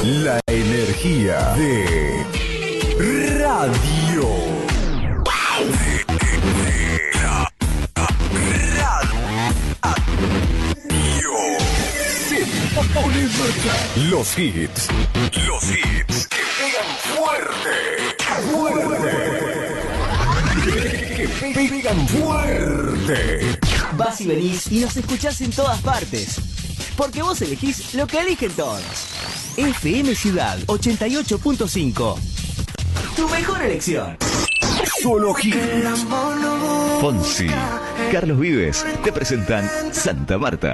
La energía de radio. Se pone en marcha. Los hits que pegan fuerte. Que pegan fuerte. Vas y venís y nos escuchás en todas partes. Porque vos elegís lo que eligen todos. FM Ciudad 88.5. Tu mejor elección. Solo hits. Fonsi, Carlos Vives te presentan Santa Marta.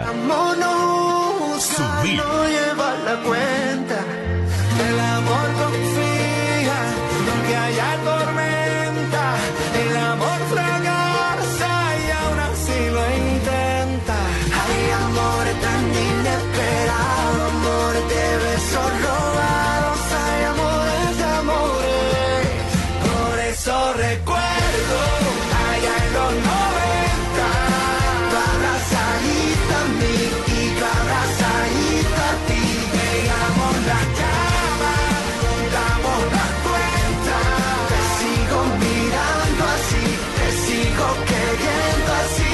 Subir. No lleva la cuenta. El amor confía, aunque haya tormenta. El amor fracasa y aún así lo intenta. Hay amores tan inesperados, amores de besos robados. Hay amores de amores. Por eso recuerdo allá en los 90. Tu abrazadita a mí y tu abrazadita a ti. Pegamos la cama, damos las cuentas. Te sigo mirando así, te sigo queriendo así.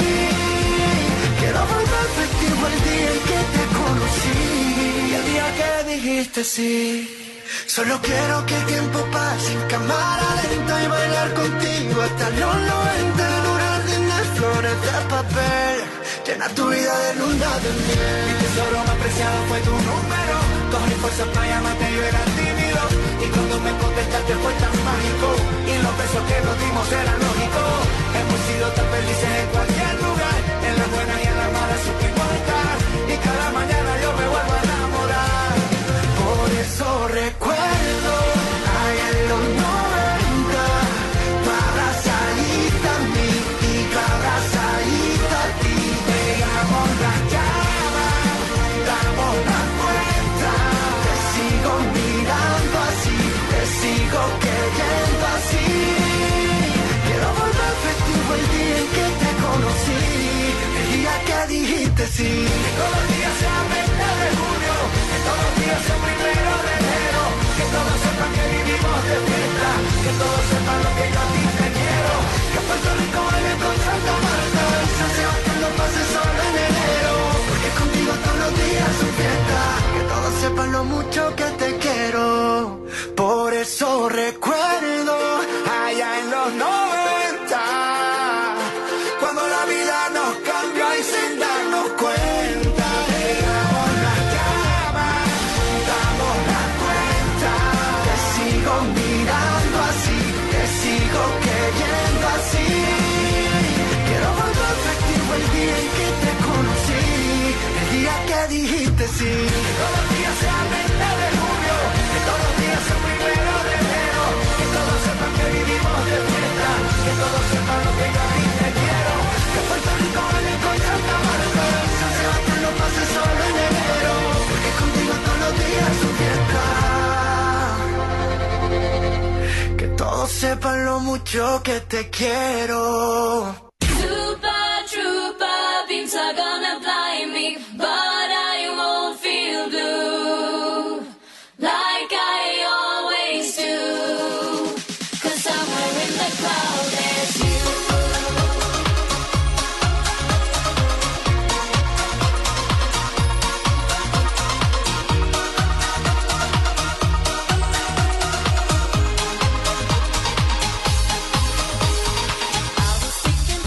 Quiero volver festivo el día en que te conocí. Y el día que dijiste sí. Solo quiero que el tiempo pase en cámara lenta y bailar contigo hasta los 90 en un jardín de flores de papel. Llenar tu vida de luna de miel. Mi tesoro más preciado fue tu número. Cogí fuerza para llamarte, yo era tímido. Y cuando me contestaste fue tan mágico. Y los besos que nos dimos eran lógicos. Hemos sido tan felices en cualquier lugar. En las buenas y en las malas supimos estar. Y cada mañana yo me vuelvo a enamorar. Por eso recuerdo allá en los 90. Tu abrazadita a mí y tu abrazadita a ti. Pegamos la cama, damos la vuelta. Te sigo mirando así, te sigo queriendo así. Quiero volver festivo el día en que te conocí. El día que dijiste sí. Que todos los días sean 20 de junio. Que todos los días sean 1 de enero. Que todos sepan que vivimos de fiesta. Que todos sepan lo que yo a ti te quiero. Que Puerto Rico baile con Santa Marta. Y San Sebastián lo pase solo en enero. Porque contigo todos los días son fiesta. Que todos sepan lo mucho que te quiero. Por eso recuerdo allá en los 90. Cuando la vida nos cambió y sin darnos cuenta. Llegamos la cama, damos la cuenta. Te sigo mirando así, te sigo queriendo así. Quiero volver festivo el día en que te conocí. El día que dijiste sí. Que todos los días sean 20 de julio. Que todos los días sean 1 de enero. Que todos sepan que vivimos de fiesta. Que todos sepan lo que yo a ti te quiero. Que Puerto Rico baile con Santa Marta. San Sebastián lo pase solo en enero. Porque contigo todos los días son fiesta. Que todos sepan lo mucho que te quiero. Super trooper, beams are gonna blind me, but I won't feel blue like I always do. 'Cause somewhere in the cloud there's you. I was thinking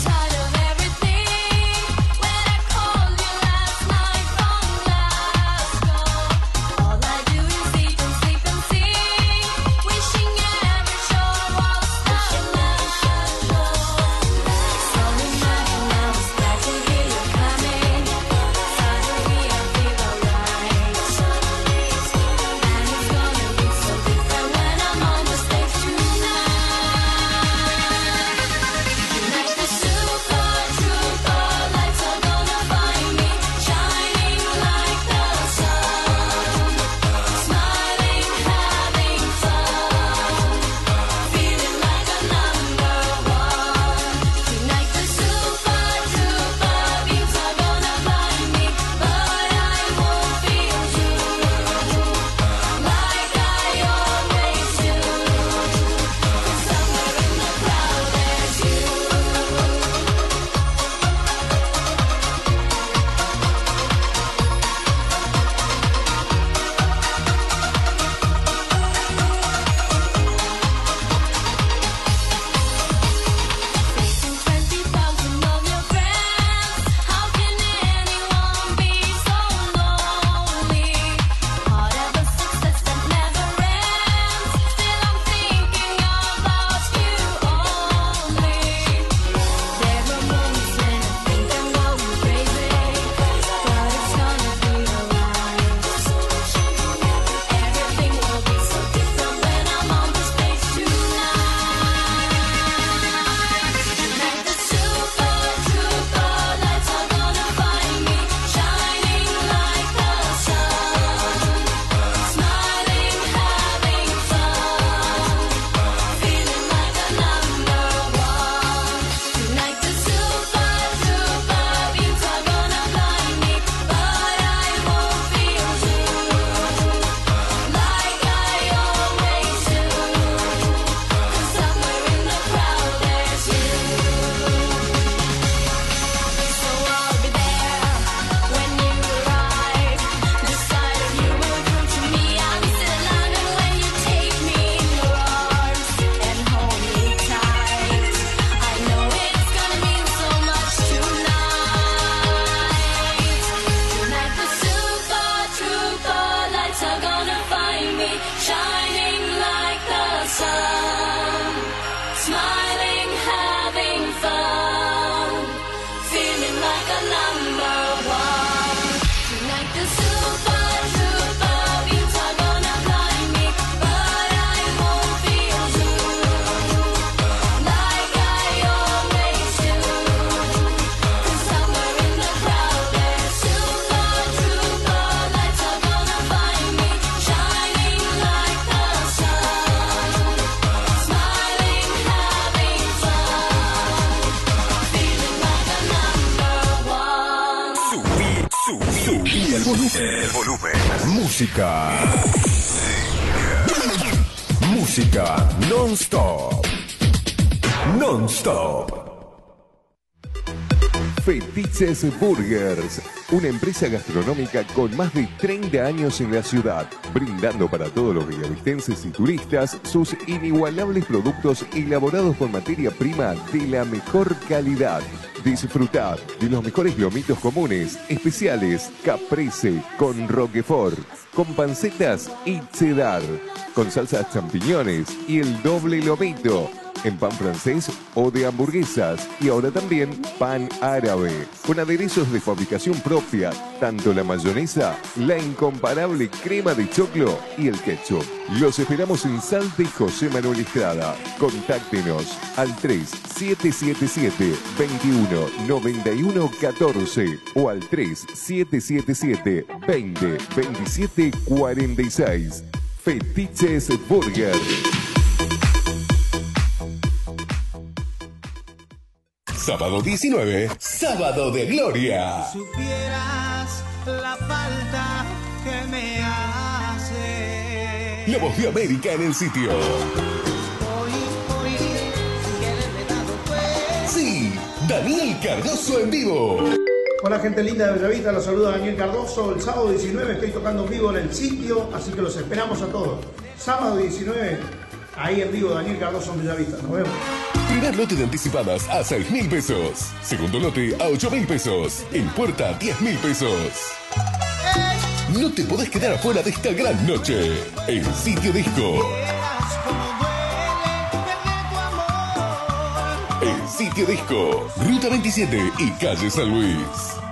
el volumen. Música. Música non-stop. Non-stop. Fetiches Burgers, una empresa gastronómica con más de 30 años en la ciudad, brindando para todos los villavistenses y turistas sus inigualables productos elaborados con materia prima de la mejor calidad. Disfrutad de los mejores lomitos comunes, especiales, caprese, con roquefort, con pancetas y cheddar, con salsas champiñones y el doble lomito, en pan francés o de hamburguesas, y ahora también pan árabe, con aderezos de fabricación propia, tanto la mayonesa, la incomparable crema de choclo y el ketchup. Los esperamos en Salta y José Manuel Estrada. Contáctenos al 3777-219114 o al 3777-202746. Fetiches Burger. Sábado 19, Sábado de Gloria. Si supieras la falta que me hace. La Voz de América en el sitio. Hoy, sin quererme dado cuenta. Sí, Daniel Cardoso en vivo. Hola gente linda de Bellavista, los saluda Daniel Cardoso. El sábado 19 estoy tocando en vivo en el sitio, así que los esperamos a todos. Sábado 19, ahí en vivo, Daniel Cardoso en Bellavista. Nos vemos. Primer lote de anticipadas a 6.000 pesos. Segundo lote a 8.000 pesos. En puerta 10.000 pesos. No te podés quedar afuera de esta gran noche. El Sitio Disco. El Sitio Disco. Ruta 27 y calle San Luis.